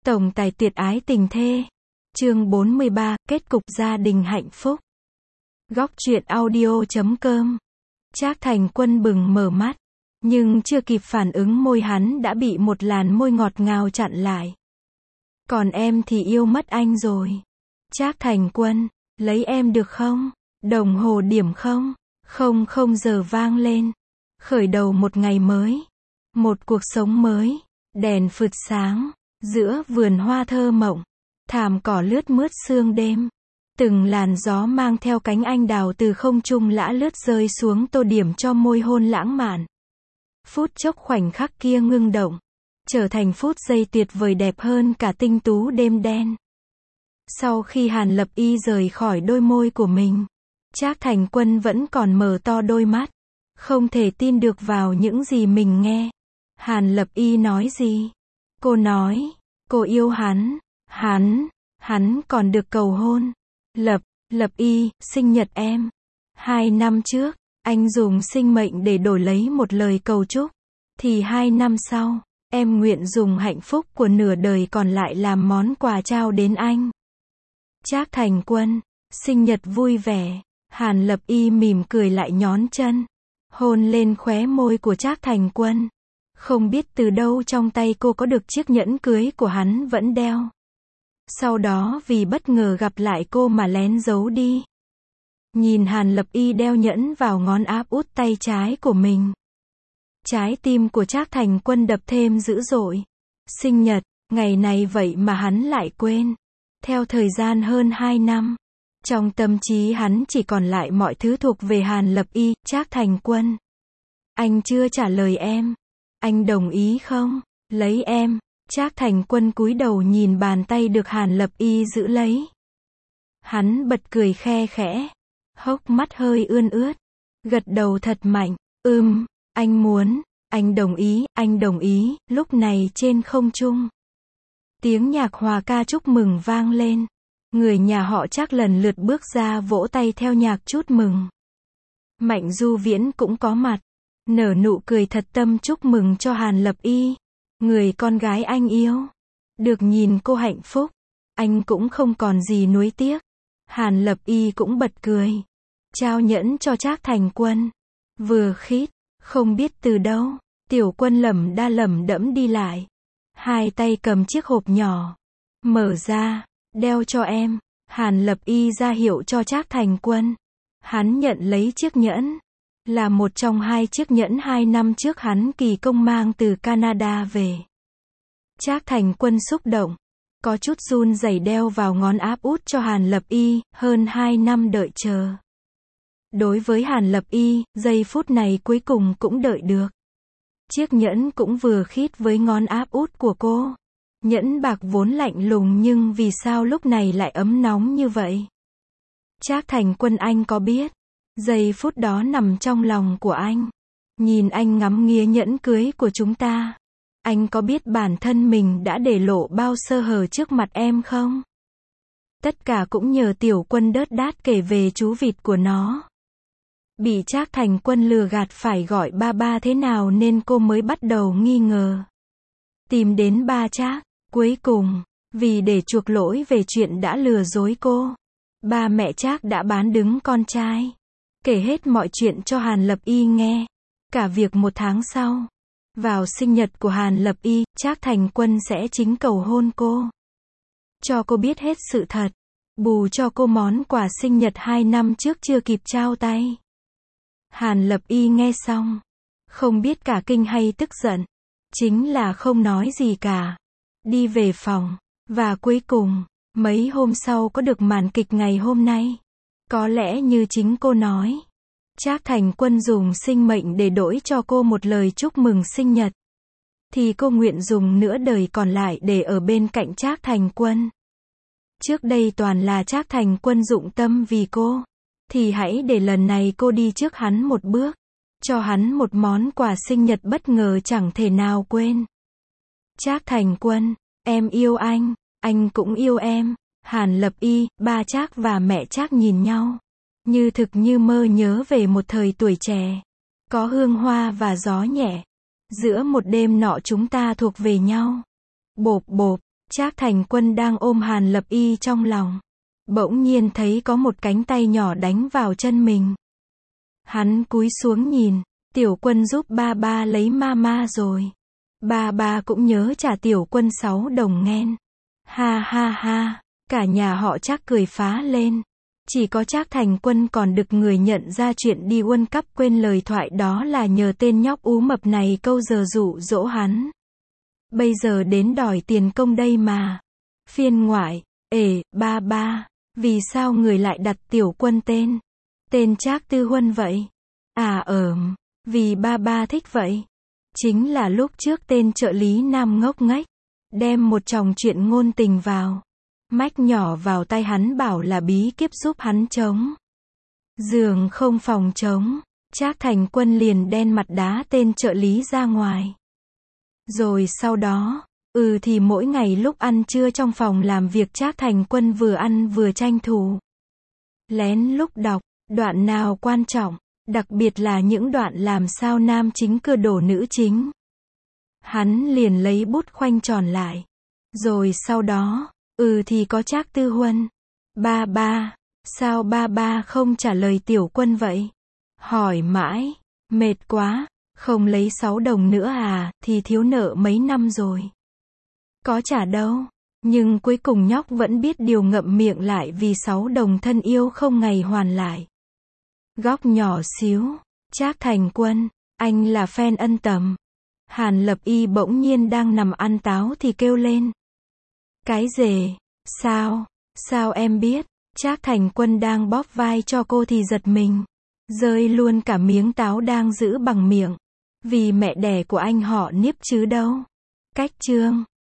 Tổng tài tuyệt ái tình thê. Chương 43, kết cục gia đình hạnh phúc. Góc truyện audio.com. Trác Thành Quân bừng mở mắt, nhưng chưa kịp phản ứng môi hắn đã bị một làn môi ngọt ngào chặn lại. Còn em thì yêu mất anh rồi. Trác Thành Quân, lấy em được không? Đồng hồ điểm không? 00 giờ vang lên. Khởi đầu một ngày mới. Một cuộc sống mới. Đèn phượt sáng. Giữa vườn hoa thơ mộng. Thảm cỏ lướt mướt sương đêm. Từng làn gió mang theo cánh anh đào từ không trung lã lướt rơi xuống tô điểm cho môi hôn lãng mạn. Phút chốc khoảnh khắc kia ngưng động. Trở thành phút giây tuyệt vời đẹp hơn cả tinh tú đêm đen. Sau khi Hàn Lập Y rời khỏi đôi môi của mình, Trác Thành Quân vẫn còn mở to đôi mắt. Không thể tin được vào những gì mình nghe. Hàn Lập Y nói gì? Cô nói, cô yêu hắn. Hắn còn được cầu hôn. Lập Y, sinh nhật em. 2 năm trước, anh dùng sinh mệnh để đổi lấy một lời cầu chúc. Thì 2 năm sau, em nguyện dùng hạnh phúc của nửa đời còn lại làm món quà trao đến anh. Trác Thành Quân, sinh nhật vui vẻ. Hàn Lập Y mỉm cười lại nhón chân. Hôn lên khóe môi của Trác Thành Quân. Không biết từ đâu trong tay cô có được chiếc nhẫn cưới của hắn vẫn đeo. Sau đó vì bất ngờ gặp lại cô mà lén giấu đi. Nhìn Hàn Lập Y đeo nhẫn vào ngón áp út tay trái của mình. Trái tim của Trác Thành Quân đập thêm dữ dội. Sinh nhật, ngày này vậy mà hắn lại quên. Theo thời gian hơn 2 năm, trong tâm trí hắn chỉ còn lại mọi thứ thuộc về Hàn Lập Y. Trác Thành Quân, anh chưa trả lời em. Anh đồng ý không? Lấy em. Trác Thành Quân cúi đầu nhìn bàn tay được Hàn Lập Y giữ lấy. Hắn bật cười khe khẽ. Hốc mắt hơi ươn ướt. Gật đầu thật mạnh. Anh muốn. Anh đồng ý. Lúc này trên không trung, tiếng nhạc hòa ca chúc mừng vang lên. Người nhà họ Trác lần lượt bước ra vỗ tay theo nhạc chúc mừng. Mạnh Du Viễn cũng có mặt. Nở nụ cười thật tâm chúc mừng cho Hàn Lập Y. Người con gái anh yêu. Được nhìn cô hạnh phúc, anh cũng không còn gì nuối tiếc. Hàn Lập Y cũng bật cười. Trao nhẫn cho Trác Thành Quân. Vừa khít, không biết từ đâu, Tiểu Quân lẩm đẫm đi lại. Hai tay cầm chiếc hộp nhỏ. Mở ra, đeo cho em. Hàn Lập Y ra hiệu cho Trác Thành Quân. Hắn nhận lấy chiếc nhẫn. Là một trong 2 chiếc nhẫn 2 năm trước hắn kỳ công mang từ Canada về. Trác Thành Quân xúc động. Có chút run rẩy đeo vào ngón áp út cho Hàn Lập Y, hơn 2 năm đợi chờ. Đối với Hàn Lập Y, giây phút này cuối cùng cũng đợi được. Chiếc nhẫn cũng vừa khít với ngón áp út của cô. Nhẫn bạc vốn lạnh lùng nhưng vì sao lúc này lại ấm nóng như vậy? Trác Thành Quân, anh có biết? Giây phút đó nằm trong lòng của anh. Nhìn anh ngắm nghía nhẫn cưới của chúng ta. Anh có biết bản thân mình đã để lộ bao sơ hở trước mặt em không? Tất cả cũng nhờ Tiểu Quân đớt đát kể về chú vịt của nó. Bị Trác Thành Quân lừa gạt phải gọi ba thế nào nên cô mới bắt đầu nghi ngờ. Tìm đến ba Trác. Cuối cùng, vì để chuộc lỗi về chuyện đã lừa dối cô, ba mẹ Trác đã bán đứng con trai. Kể hết mọi chuyện cho Hàn Lập Y nghe. Cả việc 1 tháng sau, vào sinh nhật của Hàn Lập Y, Trác Thành Quân sẽ chính cầu hôn cô. Cho cô biết hết sự thật. Bù cho cô món quà sinh nhật 2 năm trước chưa kịp trao tay. Hàn Lập Y nghe xong, không biết cả kinh hay tức giận. Chính là không nói gì cả. Đi về phòng. Và cuối cùng, mấy hôm sau có được màn kịch ngày hôm nay. Có lẽ như chính cô nói, Trác Thành Quân dùng sinh mệnh để đổi cho cô một lời chúc mừng sinh nhật. Thì cô nguyện dùng nửa đời còn lại để ở bên cạnh Trác Thành Quân. Trước đây toàn là Trác Thành Quân dụng tâm vì cô. Thì hãy để lần này cô đi trước hắn một bước. Cho hắn một món quà sinh nhật bất ngờ chẳng thể nào quên. Trác Thành Quân, em yêu anh cũng yêu em. Hàn Lập Y, ba Trác và mẹ Trác nhìn nhau. Như thực như mơ nhớ về một thời tuổi trẻ. Có hương hoa và gió nhẹ. Giữa một đêm nọ chúng ta thuộc về nhau. Bộp bộp, Trác Thành Quân đang ôm Hàn Lập Y trong lòng. Bỗng nhiên thấy có một cánh tay nhỏ đánh vào chân mình. Hắn cúi xuống nhìn, Tiểu Quân giúp ba ba lấy mama rồi. Ba ba cũng nhớ trả Tiểu Quân 6 đồng nghen. Ha ha ha, cả nhà họ Trác cười phá lên. Chỉ có Trác Thành Quân còn được người nhận ra chuyện đi World Cup quên lời thoại đó là nhờ tên nhóc ú mập này câu giờ dụ dỗ hắn. Bây giờ đến đòi tiền công đây mà. Phiên ngoại, ba ba, vì sao người lại đặt Tiểu Quân tên Trác Tư Huân vậy? Vì ba ba thích vậy. Chính là lúc trước tên trợ lý nam ngốc nghếch, đem một chồng chuyện ngôn tình vào. Mách nhỏ vào tay hắn bảo là bí kíp giúp hắn chống giường không phòng chống. Trác Thành Quân liền đen mặt đá tên trợ lý ra ngoài. Rồi sau đó, thì mỗi ngày lúc ăn trưa trong phòng làm việc Trác Thành Quân vừa ăn vừa tranh thủ lén lúc đọc, đoạn nào quan trọng, đặc biệt là những đoạn làm sao nam chính cưa đổ nữ chính. Hắn liền lấy bút khoanh tròn lại. Rồi sau đó, thì có Trác Tư Huân. Ba ba, sao ba ba không trả lời Tiểu Quân vậy? Hỏi mãi, mệt quá, không lấy 6 đồng nữa à, thì thiếu nợ mấy năm rồi. Có trả đâu. Nhưng cuối cùng nhóc vẫn biết điều ngậm miệng lại vì 6 đồng thân yêu không ngày hoàn lại. Góc nhỏ xíu, Trác Thành Quân, anh là fan ân tầm. Hàn Lập Y bỗng nhiên đang nằm ăn táo thì kêu lên. Cái gì? Sao em biết? Trác Thành Quân đang bóp vai cho cô thì giật mình. Rơi luôn cả miếng táo đang giữ bằng miệng. Vì mẹ đẻ của anh họ Niếp chứ đâu. Cách chương